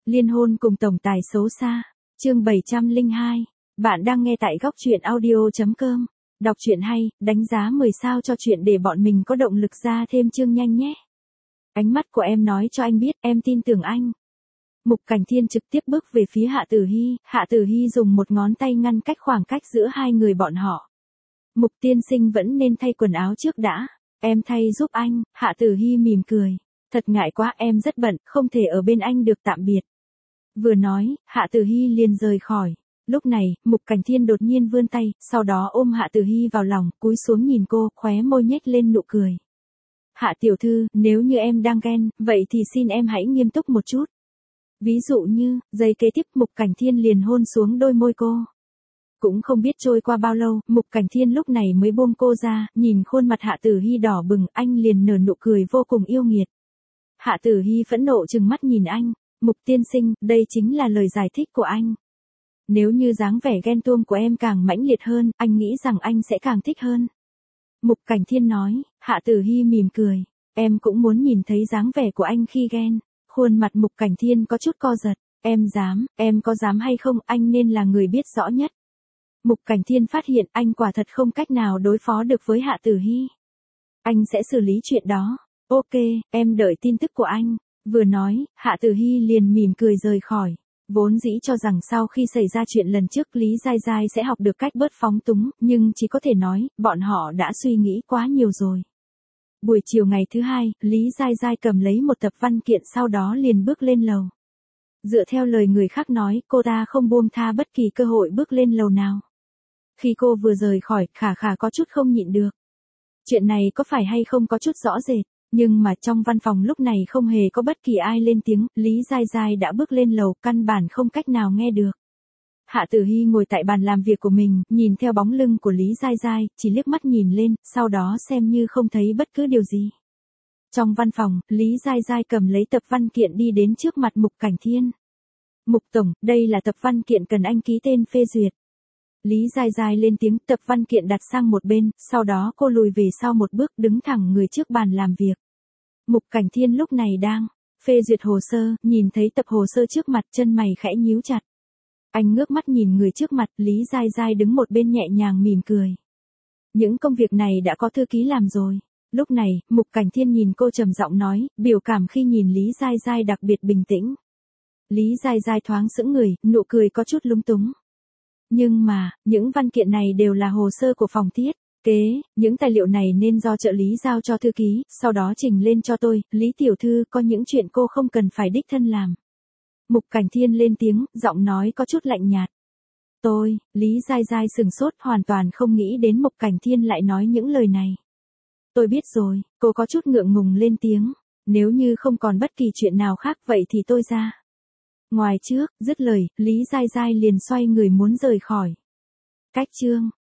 Liên hôn cùng tổng tài xấu xa. Chương 702. Bạn đang nghe tại góc truyện audio.com. Đọc truyện hay, đánh giá 10 sao cho truyện để bọn mình có động lực ra thêm chương nhanh nhé. Ánh mắt của em nói cho anh biết em tin tưởng anh. Mục Cảnh Thiên trực tiếp bước về phía Hạ Tử Hy, Hạ Tử Hy dùng một ngón tay ngăn cách khoảng cách giữa hai người bọn họ. Mục tiên sinh vẫn nên thay quần áo trước đã. Em thay giúp anh. Hạ Tử Hy mỉm cười. Thật ngại quá, em rất bận, không thể ở bên anh được, tạm biệt. Vừa nói, Hạ Tử Hy liền rời khỏi. Lúc này, Mục Cảnh Thiên đột nhiên vươn tay, sau đó ôm Hạ Tử Hy vào lòng, cúi xuống nhìn cô, khóe môi nhếch lên nụ cười. Hạ tiểu thư, nếu như em đang ghen, vậy thì xin em hãy nghiêm túc một chút. Ví dụ như, giây kế tiếp Mục Cảnh Thiên liền hôn xuống đôi môi cô. Cũng không biết trôi qua bao lâu, Mục Cảnh Thiên lúc này mới buông cô ra, nhìn khuôn mặt Hạ Tử Hy đỏ bừng, anh liền nở nụ cười vô cùng yêu nghiệt. Hạ Tử Hy phẫn nộ trừng mắt nhìn anh. Mục tiên sinh, đây chính là lời giải thích của anh. Nếu như dáng vẻ ghen tuông của em càng mãnh liệt hơn, anh nghĩ rằng anh sẽ càng thích hơn. Mục Cảnh Thiên nói. Hạ Tử Hy mỉm cười. Em cũng muốn nhìn thấy dáng vẻ của anh khi ghen. Khuôn mặt Mục Cảnh Thiên có chút co giật. Em có dám hay không, anh nên là người biết rõ nhất. Mục Cảnh Thiên phát hiện anh quả thật không cách nào đối phó được với Hạ Tử Hy. Anh sẽ xử lý chuyện đó. Ok, em đợi tin tức của anh. Vừa nói, Hạ Tử Hy liền mỉm cười rời khỏi. Vốn dĩ cho rằng sau khi xảy ra chuyện lần trước Lý Giai Giai sẽ học được cách bớt phóng túng, nhưng chỉ có thể nói, bọn họ đã suy nghĩ quá nhiều rồi. Buổi chiều ngày thứ hai, Lý Giai Giai cầm lấy một tập văn kiện sau đó liền bước lên lầu. Dựa theo lời người khác nói, cô ta không buông tha bất kỳ cơ hội bước lên lầu nào. Khi cô vừa rời khỏi, Khả Khả có chút không nhịn được. Chuyện này có phải hay không có chút rõ rệt, nhưng mà trong văn phòng lúc này không hề có bất kỳ ai lên tiếng, Lý Giai Giai đã bước lên lầu, căn bản không cách nào nghe được. Hạ Tử Hy ngồi tại bàn làm việc của mình, nhìn theo bóng lưng của Lý Giai Giai, chỉ liếc mắt nhìn lên, sau đó xem như không thấy bất cứ điều gì. Trong văn phòng, Lý Giai Giai cầm lấy tập văn kiện đi đến trước mặt Mục Cảnh Thiên. Mục tổng, đây là tập văn kiện cần anh ký tên phê duyệt. Lý Giai Giai lên tiếng, tập văn kiện đặt sang một bên, sau đó cô lùi về sau một bước, đứng thẳng người trước bàn làm việc. Mục Cảnh Thiên lúc này đang phê duyệt hồ sơ, nhìn thấy tập hồ sơ trước mặt, chân mày khẽ nhíu chặt. Anh ngước mắt nhìn người trước mặt, Lý Giai Giai đứng một bên nhẹ nhàng mỉm cười. Những công việc này đã có thư ký làm rồi. Lúc này, Mục Cảnh Thiên nhìn cô trầm giọng nói, biểu cảm khi nhìn Lý Giai Giai đặc biệt bình tĩnh. Lý Giai Giai thoáng sững người, nụ cười có chút lúng túng. Nhưng mà, những văn kiện này đều là hồ sơ của phòng thiết kế, những tài liệu này nên do trợ lý giao cho thư ký, sau đó trình lên cho tôi, Lý tiểu thư, có những chuyện cô không cần phải đích thân làm. Mục Cảnh Thiên lên tiếng, giọng nói có chút lạnh nhạt. Lý Giai Giai sừng sốt, hoàn toàn không nghĩ đến Mục Cảnh Thiên lại nói những lời này. Tôi biết rồi, cô có chút ngượng ngùng lên tiếng, nếu như không còn bất kỳ chuyện nào khác vậy thì tôi ra. Ngoài trước, dứt lời, Lý Giai Giai liền xoay người muốn rời khỏi. Cách chương